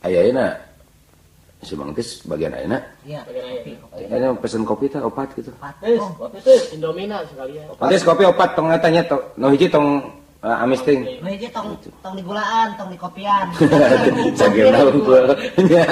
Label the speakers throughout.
Speaker 1: ayeuna si Bang Tis bagian ayeuna.
Speaker 2: Iya,
Speaker 1: Kayaknya pesen kopi teh opat gitu.
Speaker 3: Kopi teh Indomina sekalian.
Speaker 1: Tis kopi opat tong tanya tong nu hiji tong amis ting.
Speaker 2: Nu hiji tong digulaan, tong dikopian.
Speaker 1: Cageuna unggul. Nya.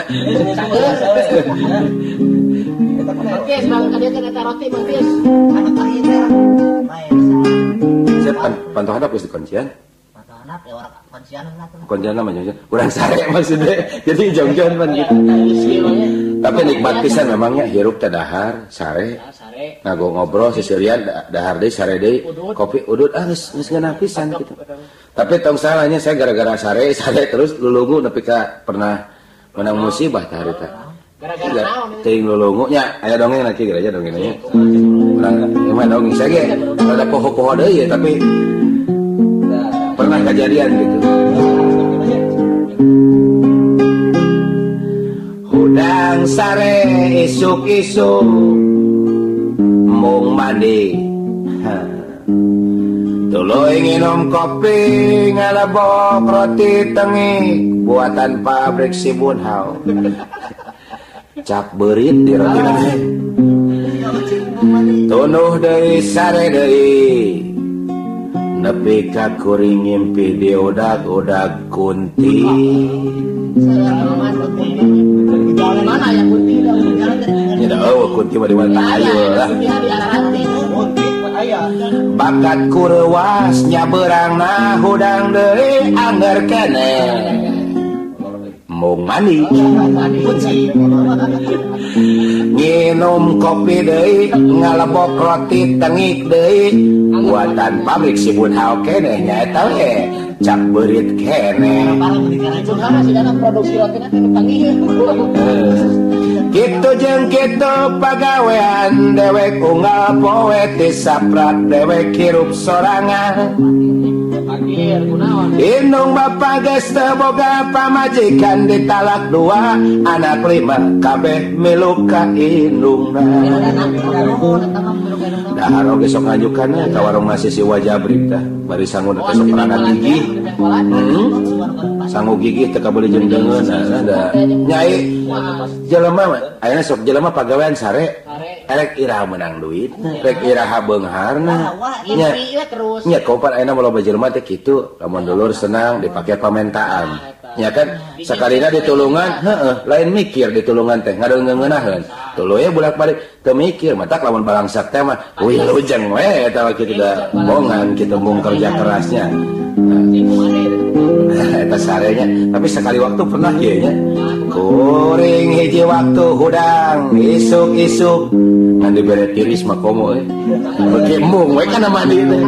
Speaker 3: Tis, Bang, tadi kan eta roti Bang Tis.
Speaker 2: Anu tadi teh. Bae.
Speaker 1: Saya pantau hadap geus dikuncian.
Speaker 2: Pantau hadap ya orang kuncian lah tuh.
Speaker 1: Kuncian mah jeung urang sare maksudnya. Jadi jong-jong pan gitu. Tapi nikmat pisan memangnya hirup teh dahar, sare. Ngago ngobrol seserian dahar deui sare deui, kopi udud geus ngeunah pisan gitu. Tapi tong salahnya saya gara-gara sare terus lulungu nepi ka pernah menang musibah tah harita.
Speaker 3: Gara-gara naon?
Speaker 1: Teuing lulungu nya aya dongeng lagi gereja dongengnya. Urang mah dongeng saya ge ada poho-poho deui tapi pernah kejadian gitu. Hudang sare isuk-isuk mung mandi tuluy nginom kopi ngalebok roti tengik buatan pabrik si Bunhau cap beurit di roti tengik tunuh deui sare deui nepi ka kuring ngimpi diodag-odag kunti
Speaker 3: Mana yang kunti dah?
Speaker 1: ya dah kunti mah di mana ayo lah bakat kureuwas nyabeurangna hudang deui anger keneh mung mandi nginum kopi deui ngalebok roti tengik deui buatan pabrik si Bunhau keneh nyaeta we cap beurit keneh
Speaker 3: produksi roti nanti panggil.
Speaker 1: Kitu jeung kitu pagawean dewek unggal poe ti saprak dewek hirup sorangan
Speaker 3: Panggil kunaon?
Speaker 1: indung bapa geus teu boga pamajikan ditalak 2 anak 5 kabeh milu ka indungna dahar oge sok ngajukan ka warung nasi si Wajabrik tah bari sangun teh sok perangkat gigi sangu gigi teu kabeli jeung deungeun ada nyai jelema mah ayeuna sok jelema pagawean sare erek iraha menang duit rek iraha beungharna nya
Speaker 3: terus.
Speaker 1: nya kopat ayeuna loba jelema teh kitu lamun dulur senang dipake pamentaan nya kan sakalina ditulungan lain mikir ditulungan teh ngadeungeunahkeun tuluy bolak-balik teu mikir mata lamun balangsak teh mah wilujeng we eta kitu da bongan kitu mung kerja kerasnya eta sarenya tapi sekali waktu pernah kieu nya kuring hiji waktu hudang isuk-isuk ngan dibere tiris mah komo beuki mung we kana mandi teh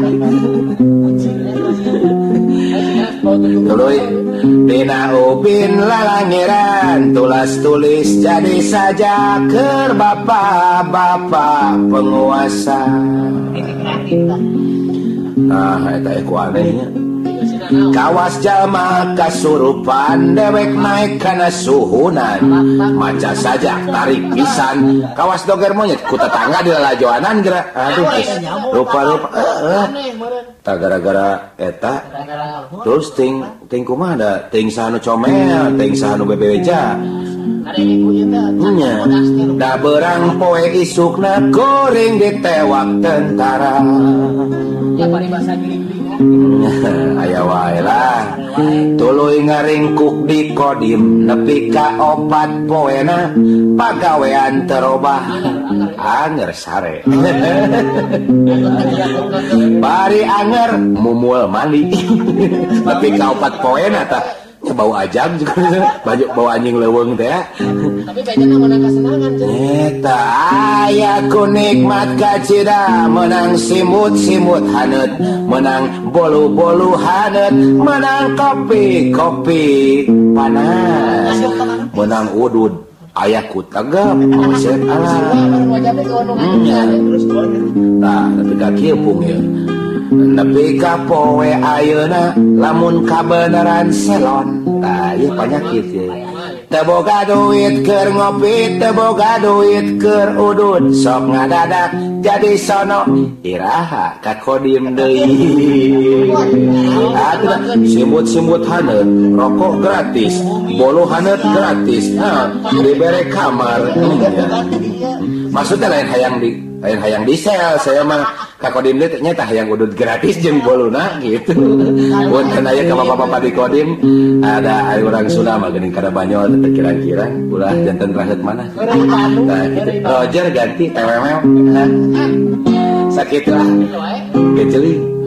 Speaker 1: tuluy dina ubin lalangiran tulas-tulis jadi saja keur bapa-bapa penguasa eta ku anehnya kawas jalma kasurupan dewek naik kana suhunan maca saja tarik pisan kawas doger monyet ku tetangga di lalajoanan geura aduh rupa-rupa tak gara-gara eta terus ting kumaha da ting sanu comel ting sanu bebeja nya da beurang poe isukna goreng ditewak tentara
Speaker 3: Ya bari bahasa giling
Speaker 1: aya wae lah tuluy ngaringkuk di kodim nepi ka 4 poena pagawean terobah anger sare bari anger mumul mali nepi ka 4 poena tah nya bau ajang juga bau anjing leuweung teh
Speaker 3: tapi bedana menang kesenangan
Speaker 1: eta aya ku nikmat kacida menang simut-simut haneut menang bolu-bolu haneut menang kopi panas menang udud aya ku tegep maksud alah nah tapi ka kieu pung ye nepi ka poe ayeuna lamun kabeneran selon tah ieu panyakit ye teboga duit keur ngopi teboga duit keur udud sok ngadadak jadi sono iraha ka kodim deui atuh simbut-simbut haneut rokok gratis bolu haneut gratis dibere kamar maksudnya lain hayang di sel saya mah ka kodim teh nyata hayang udud gratis jeung boluna gitu punten aya ka bapak-bapak di kodim ada orang Sunda mah geuning kada banyol teh kirang-kirang ulah janten raheut mana nah gitu Roger ganti tewemel sakit lah keceli